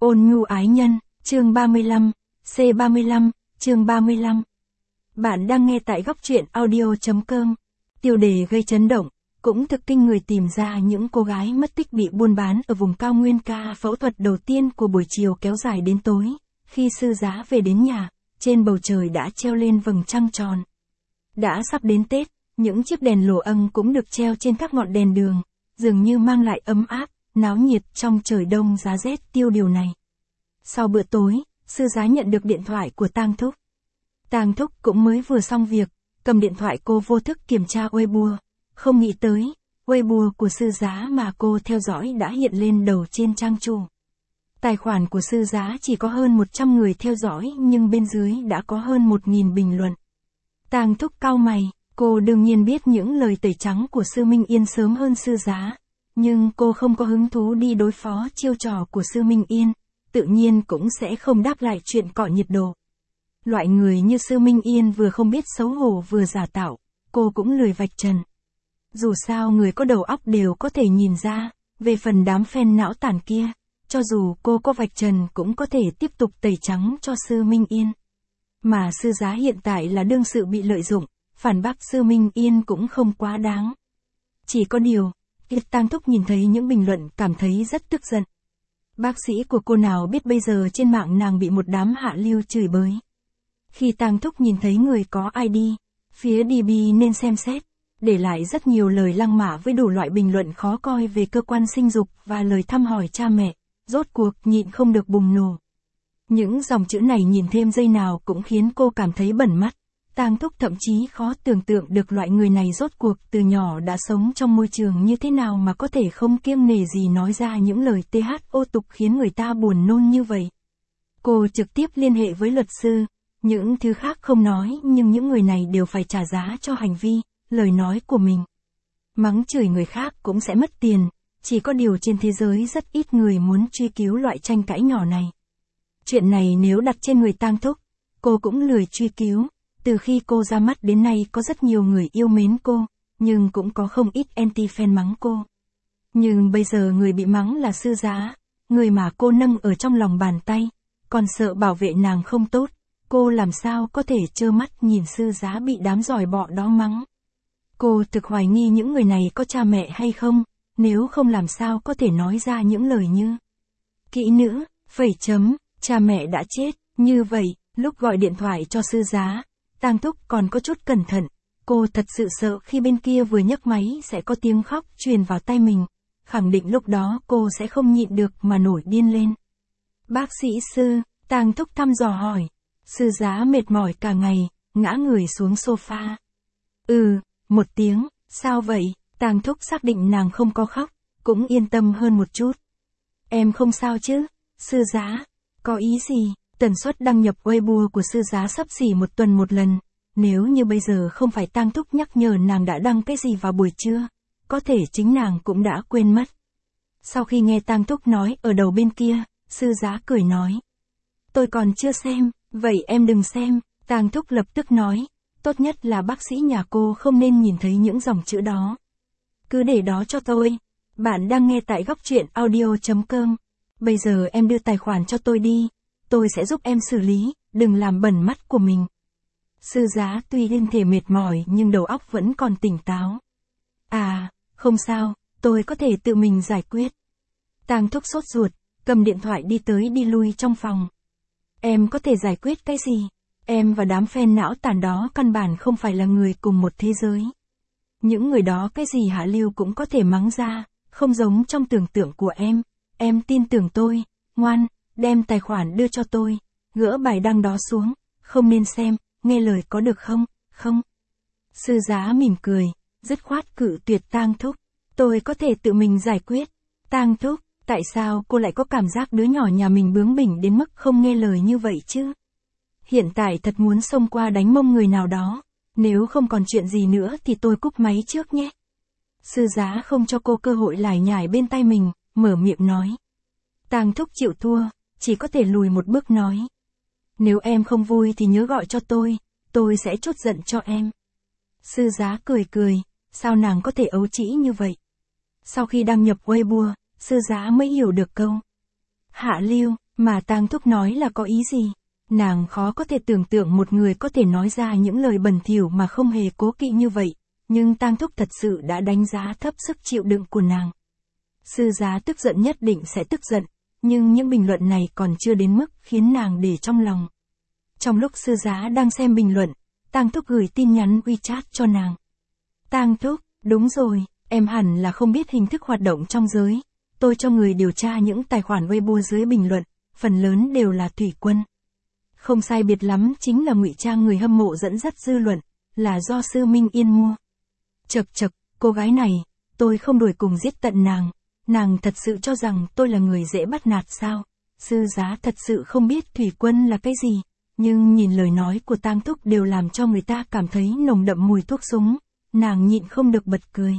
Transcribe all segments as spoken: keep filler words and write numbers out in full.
Ôn nhu ái nhân, chương ba mươi lăm, C ba mươi lăm, chương ba mươi lăm. Bạn đang nghe tại góc truyện audio chấm com. Tiêu đề gây chấn động, cũng thực kinh người tìm ra những cô gái mất tích bị buôn bán ở vùng cao nguyên. Ca phẫu thuật đầu tiên của buổi chiều kéo dài đến tối. Khi sư giá về đến nhà, trên bầu trời đã treo lên vầng trăng tròn. Đã sắp đến Tết, những chiếc đèn lồ âng cũng được treo trên các ngọn đèn đường, dường như mang lại ấm áp, náo nhiệt trong trời đông giá rét tiêu điều này. Sau bữa tối, sư giá nhận được điện thoại của Tang Thúc. Tang Thúc cũng mới vừa xong việc, cầm điện thoại cô vô thức kiểm tra Weibo, không nghĩ tới, Weibo của sư giá mà cô theo dõi đã hiện lên đầu trên trang chủ. Tài khoản của sư giá chỉ có hơn một trăm người theo dõi nhưng bên dưới đã có hơn một nghìn bình luận. Tang Thúc cau mày, cô đương nhiên biết những lời tẩy trắng của sư Minh Yên sớm hơn sư giá, nhưng cô không có hứng thú đi đối phó chiêu trò của sư Minh Yên, tự nhiên cũng sẽ không đáp lại chuyện cọ nhiệt độ. Loại người như sư Minh Yên vừa không biết xấu hổ vừa giả tạo, cô cũng lười vạch trần. Dù sao người có đầu óc đều có thể nhìn ra, về phần đám fan não tàn kia, cho dù cô có vạch trần cũng có thể tiếp tục tẩy trắng cho sư Minh Yên. Mà sư giá hiện tại là đương sự bị lợi dụng, phản bác sư Minh Yên cũng không quá đáng. Chỉ có điều, Tang Thúc nhìn thấy những bình luận cảm thấy rất tức giận. Bác sĩ của cô nào biết bây giờ trên mạng nàng bị một đám hạ lưu chửi bới. Khi Tang Thúc nhìn thấy người có i đê, phía đê bê nên xem xét, để lại rất nhiều lời lăng mạ với đủ loại bình luận khó coi về cơ quan sinh dục và lời thăm hỏi cha mẹ, rốt cuộc nhịn không được bùng nổ. Những dòng chữ này nhìn thêm giây nào cũng khiến cô cảm thấy bẩn mắt. Tang Thúc thậm chí khó tưởng tượng được loại người này rốt cuộc từ nhỏ đã sống trong môi trường như thế nào mà có thể không kiêng nể gì nói ra những lời thô tục khiến người ta buồn nôn như vậy. Cô trực tiếp liên hệ với luật sư, những thứ khác không nói nhưng những người này đều phải trả giá cho hành vi, lời nói của mình. Mắng chửi người khác cũng sẽ mất tiền, chỉ có điều trên thế giới rất ít người muốn truy cứu loại tranh cãi nhỏ này. Chuyện này nếu đặt trên người Tang Thúc, cô cũng lười truy cứu. Từ khi cô ra mắt đến nay có rất nhiều người yêu mến cô, nhưng cũng có không ít anti-fan mắng cô. Nhưng bây giờ người bị mắng là sư giá, người mà cô nâng ở trong lòng bàn tay, còn sợ bảo vệ nàng không tốt, cô làm sao có thể trơ mắt nhìn sư giá bị đám giỏi bọ đó mắng. Cô thực hoài nghi những người này có cha mẹ hay không, nếu không làm sao có thể nói ra những lời như kỹ nữ, phẩy chấm, cha mẹ đã chết, như vậy, lúc gọi điện thoại cho sư giá. Tang Thúc còn có chút cẩn thận, cô thật sự sợ khi bên kia vừa nhấc máy sẽ có tiếng khóc truyền vào tai mình, khẳng định lúc đó cô sẽ không nhịn được mà nổi điên lên. Bác sĩ sư, Tang Thúc thăm dò hỏi, sư giá mệt mỏi cả ngày, ngã người xuống sofa. Ừ, một tiếng, sao vậy? Tang Thúc xác định nàng không có khóc, cũng yên tâm hơn một chút. Em không sao chứ? Sư giá, có ý gì? Tần suất đăng nhập Weibo của sư giá xấp xỉ một tuần một lần, nếu như bây giờ không phải Tang Thúc nhắc nhở nàng đã đăng cái gì vào buổi trưa, có thể chính nàng cũng đã quên mất. Sau khi nghe Tang Thúc nói ở đầu bên kia, sư giá cười nói. Tôi còn chưa xem, vậy em đừng xem, Tang Thúc lập tức nói, tốt nhất là bác sĩ nhà cô không nên nhìn thấy những dòng chữ đó. Cứ để đó cho tôi. Bạn đang nghe tại góc truyện audio chấm com. Bây giờ em đưa tài khoản cho tôi đi. Tôi sẽ giúp em xử lý, đừng làm bẩn mắt của mình. Sư giá tuy thân thể mệt mỏi nhưng đầu óc vẫn còn tỉnh táo. À, không sao, tôi có thể tự mình giải quyết. Tang Thúc sốt ruột, cầm điện thoại đi tới đi lui trong phòng. Em có thể giải quyết cái gì? Em và đám fan não tàn đó căn bản không phải là người cùng một thế giới. Những người đó cái gì hạ lưu cũng có thể mắng ra, không giống trong tưởng tượng của em. Em tin tưởng tôi, ngoan. Đem tài khoản đưa cho tôi, gỡ bài đăng đó xuống, không nên xem, nghe lời có được không, không. Sư giá mỉm cười, dứt khoát cự tuyệt Tang Thúc, tôi có thể tự mình giải quyết. Tang Thúc, tại sao cô lại có cảm giác đứa nhỏ nhà mình bướng bỉnh đến mức không nghe lời như vậy chứ? Hiện tại thật muốn xông qua đánh mông người nào đó, nếu không còn chuyện gì nữa thì tôi cúp máy trước nhé. Sư giá không cho cô cơ hội lải nhải bên tai mình, mở miệng nói. Tang Thúc chịu thua. Chỉ có thể lùi một bước nói. Nếu em không vui thì nhớ gọi cho tôi, tôi sẽ trút giận cho em. Sư giá cười cười, sao nàng có thể ấu trĩ như vậy? Sau khi đăng nhập Weibo, sư giá mới hiểu được câu hạ lưu, Mà Tang Thúc nói là có ý gì? Nàng khó có thể tưởng tượng một người có thể nói ra những lời bẩn thỉu mà không hề cố kỵ như vậy, nhưng Tang Thúc thật sự đã đánh giá thấp sức chịu đựng của nàng. Sư giá tức giận nhất định sẽ tức giận, nhưng những bình luận này còn chưa đến mức khiến nàng để trong lòng. Trong lúc sư giá đang xem bình luận, Tang Thúc gửi tin nhắn WeChat cho nàng. Tang Thúc, đúng rồi, em hẳn là không biết hình thức hoạt động trong giới. Tôi cho người điều tra những tài khoản Weibo dưới bình luận, phần lớn đều là thủy quân. Không sai biệt lắm chính là ngụy trang người hâm mộ dẫn dắt dư luận, là do Sư Minh Yên mua. Chật chật, cô gái này, tôi không đuổi cùng giết tận nàng, nàng thật sự cho rằng tôi là người dễ bắt nạt sao? Sư giá thật sự không biết thủy quân là cái gì, nhưng nhìn lời nói của Tang Thúc đều làm cho người ta cảm thấy nồng đậm mùi thuốc súng, nàng nhịn không được bật cười.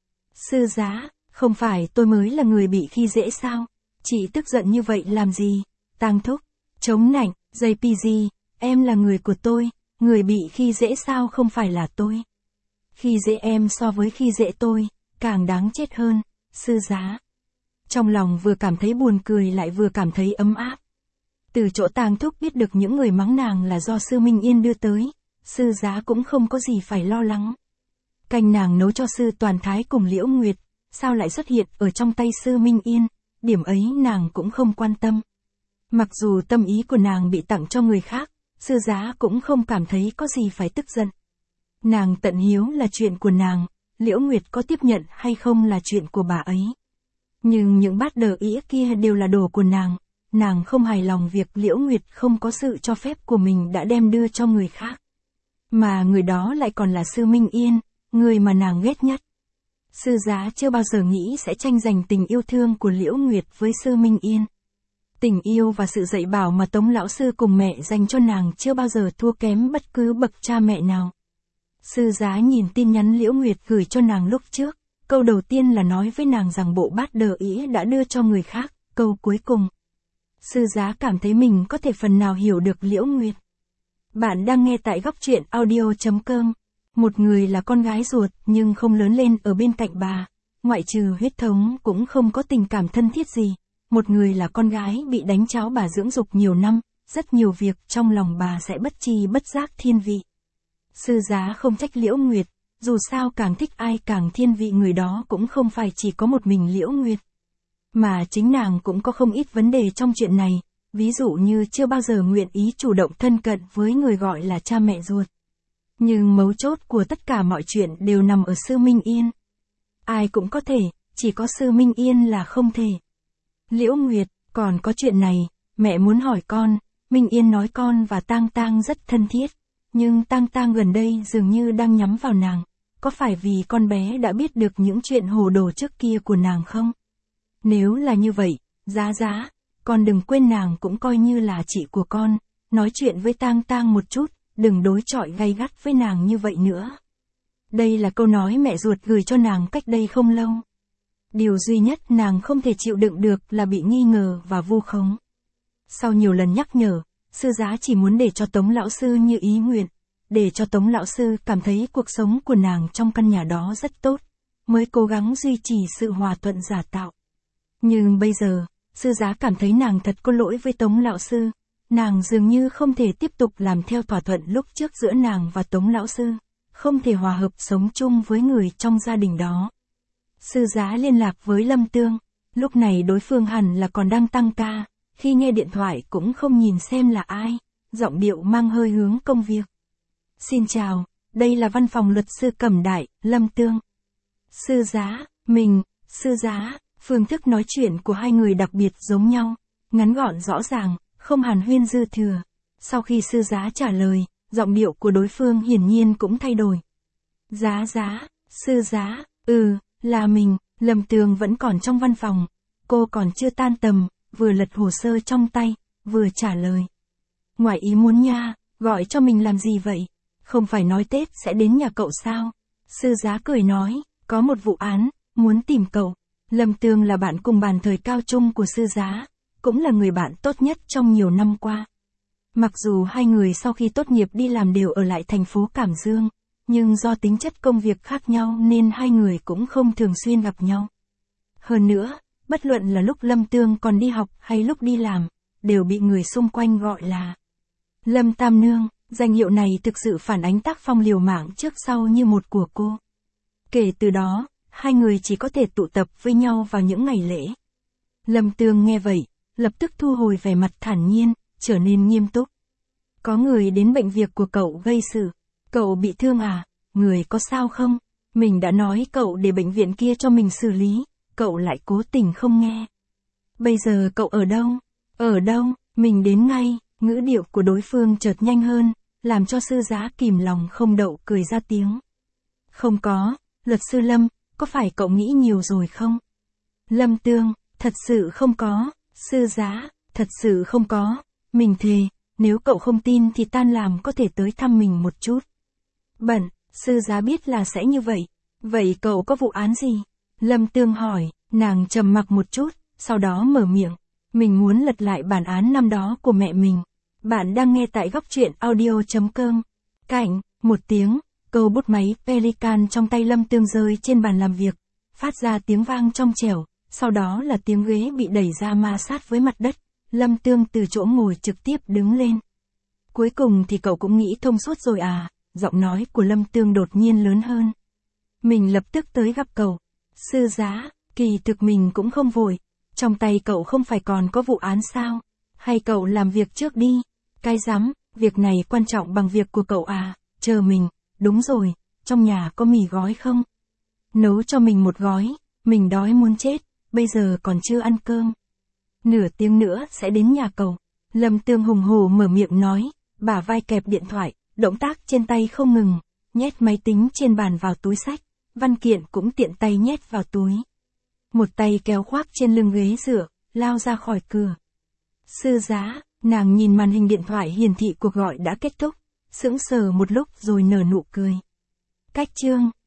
Sư giá, không phải tôi mới là người bị khi dễ sao? Chị tức giận như vậy làm gì? Tang Thúc, chống nạnh, gi pê giê, em là người của tôi, người bị khi dễ sao không phải là tôi. Khi dễ em so với khi dễ tôi, càng đáng chết hơn, sư giá. Trong lòng vừa cảm thấy buồn cười lại vừa cảm thấy ấm áp. Từ chỗ Tang Thúc biết được những người mắng nàng là do Sư Minh Yên đưa tới, sư giá cũng không có gì phải lo lắng. Canh nàng nấu cho sư Toàn Thái cùng Liễu Nguyệt, sao lại xuất hiện ở trong tay Sư Minh Yên, điểm ấy nàng cũng không quan tâm. Mặc dù tâm ý của nàng bị tặng cho người khác, sư giá cũng không cảm thấy có gì phải tức giận. Nàng tận hiếu là chuyện của nàng, Liễu Nguyệt có tiếp nhận hay không là chuyện của bà ấy. Nhưng những bát đờ ĩa kia đều là đồ của nàng, nàng không hài lòng việc Liễu Nguyệt không có sự cho phép của mình đã đem đưa cho người khác. Mà người đó lại còn là Sư Minh Yên, người mà nàng ghét nhất. Sư giá chưa bao giờ nghĩ sẽ tranh giành tình yêu thương của Liễu Nguyệt với Sư Minh Yên. Tình yêu và sự dạy bảo mà Tống lão sư cùng mẹ dành cho nàng chưa bao giờ thua kém bất cứ bậc cha mẹ nào. Sư giá nhìn tin nhắn Liễu Nguyệt gửi cho nàng lúc trước, câu đầu tiên là nói với nàng rằng bộ bát đờ ĩa đã đưa cho người khác, câu cuối cùng. Sư giá cảm thấy mình có thể phần nào hiểu được Liễu Nguyệt. Bạn đang nghe tại góc truyện audio chấm com. Một người là con gái ruột nhưng không lớn lên ở bên cạnh bà, ngoại trừ huyết thống cũng không có tình cảm thân thiết gì. Một người là con gái bị đánh cháo bà dưỡng dục nhiều năm, rất nhiều việc trong lòng bà sẽ bất tri bất giác thiên vị. Sư giá không trách Liễu Nguyệt, dù sao càng thích ai càng thiên vị người đó cũng không phải chỉ có một mình Liễu Nguyệt. Mà chính nàng cũng có không ít vấn đề trong chuyện này, ví dụ như chưa bao giờ nguyện ý chủ động thân cận với người gọi là cha mẹ ruột. Nhưng mấu chốt của tất cả mọi chuyện đều nằm ở Sư Minh Yên. Ai cũng có thể, chỉ có Sư Minh Yên là không thể. Liễu Nguyệt, còn có chuyện này, mẹ muốn hỏi con, Minh Yên nói con và Tang Tang rất thân thiết, nhưng Tang Tang gần đây dường như đang nhắm vào nàng, có phải vì con bé đã biết được những chuyện hồ đồ trước kia của nàng không? Nếu là như vậy, Giá Giá, con đừng quên nàng cũng coi như là chị của con, nói chuyện với Tang Tang một chút, đừng đối chọi gay gắt với nàng như vậy nữa. Đây là câu nói mẹ ruột gửi cho nàng cách đây không lâu. Điều duy nhất nàng không thể chịu đựng được là bị nghi ngờ và vu khống. Sau nhiều lần nhắc nhở, sư giá chỉ muốn để cho Tống lão sư như ý nguyện, để cho Tống lão sư cảm thấy cuộc sống của nàng trong căn nhà đó rất tốt, mới cố gắng duy trì sự hòa thuận giả tạo. Nhưng bây giờ, sư giá cảm thấy nàng thật có lỗi với Tống lão sư, nàng dường như không thể tiếp tục làm theo thỏa thuận lúc trước giữa nàng và Tống lão sư, không thể hòa hợp sống chung với người trong gia đình đó. Sư giá liên lạc với Lâm Tương, lúc này đối phương hẳn là còn đang tăng ca, khi nghe điện thoại cũng không nhìn xem là ai, giọng điệu mang hơi hướng công việc. Xin chào, đây là văn phòng luật sư Cẩm Đại, Lâm Tương. Sư giá, mình, sư giá, phương thức nói chuyện của hai người đặc biệt giống nhau, ngắn gọn rõ ràng, không hàn huyên dư thừa. Sau khi sư giá trả lời, giọng điệu của đối phương hiển nhiên cũng thay đổi. Giá giá, sư giá, ừ, là mình. Lâm Tường vẫn còn trong văn phòng, cô còn chưa tan tầm, vừa lật hồ sơ trong tay, vừa trả lời. Ngoài ý muốn nha, gọi cho mình làm gì vậy? Không phải nói Tết sẽ đến nhà cậu sao? Sư giá cười nói, có một vụ án, muốn tìm cậu. Lâm Tường là bạn cùng bàn thời cao trung của sư giá, cũng là người bạn tốt nhất trong nhiều năm qua. Mặc dù hai người sau khi tốt nghiệp đi làm đều ở lại thành phố Cảm Dương, nhưng do tính chất công việc khác nhau nên hai người cũng không thường xuyên gặp nhau. Hơn nữa, bất luận là lúc Lâm Tường còn đi học hay lúc đi làm, đều bị người xung quanh gọi là Lâm Tam Nương. Danh hiệu này thực sự phản ánh tác phong liều mạng trước sau như một của cô. Kể từ đó, hai người chỉ có thể tụ tập với nhau vào những ngày lễ. Lâm Tương nghe vậy, lập tức thu hồi vẻ mặt thản nhiên, trở nên nghiêm túc. Có người đến bệnh việc của cậu gây sự. Cậu bị thương à? Người có sao không? Mình đã nói cậu để bệnh viện kia cho mình xử lý, cậu lại cố tình không nghe. Bây giờ cậu ở đâu? Ở đâu? Mình đến ngay. Ngữ điệu của đối phương chợt nhanh hơn, làm cho sư giá kìm lòng không đậu cười ra tiếng. Không có, luật sư Lâm, có phải cậu nghĩ nhiều rồi không? Lâm Tương, thật sự không có. Sư giá, thật sự không có. Mình thề, nếu cậu không tin thì tan làm có thể tới thăm mình một chút. Bận, sư giá biết là sẽ như vậy. Vậy cậu có vụ án gì? Lâm Tương hỏi, nàng trầm mặc một chút, sau đó mở miệng. Mình muốn lật lại bản án năm đó của mẹ mình. Bạn đang nghe tại góc truyện audio.com. Cạnh, một tiếng, câu bút máy Pelican trong tay Lâm Tương rơi trên bàn làm việc, phát ra tiếng vang trong trẻo, sau đó là tiếng ghế bị đẩy ra ma sát với mặt đất. Lâm Tương từ chỗ ngồi trực tiếp đứng lên. Cuối cùng thì cậu cũng nghĩ thông suốt rồi à? Giọng nói của Lâm Tương đột nhiên lớn hơn. Mình lập tức tới gặp cậu. Sư giá, kỳ thực mình cũng không vội. Trong tay cậu không phải còn có vụ án sao? Hay cậu làm việc trước đi? Cái rắm, việc này quan trọng bằng việc của cậu à? Chờ mình, đúng rồi, trong nhà có mì gói không? Nấu cho mình một gói, mình đói muốn chết, bây giờ còn chưa ăn cơm. Nửa tiếng nữa sẽ đến nhà cậu. Lâm Tương hùng hổ mở miệng nói, bả vai kẹp điện thoại, động tác trên tay không ngừng, nhét máy tính trên bàn vào túi sách, văn kiện cũng tiện tay nhét vào túi. Một tay kéo khoác trên lưng ghế dựa, lao ra khỏi cửa. Sư giá, nàng nhìn màn hình điện thoại hiển thị cuộc gọi đã kết thúc, sững sờ một lúc rồi nở nụ cười. Cách chương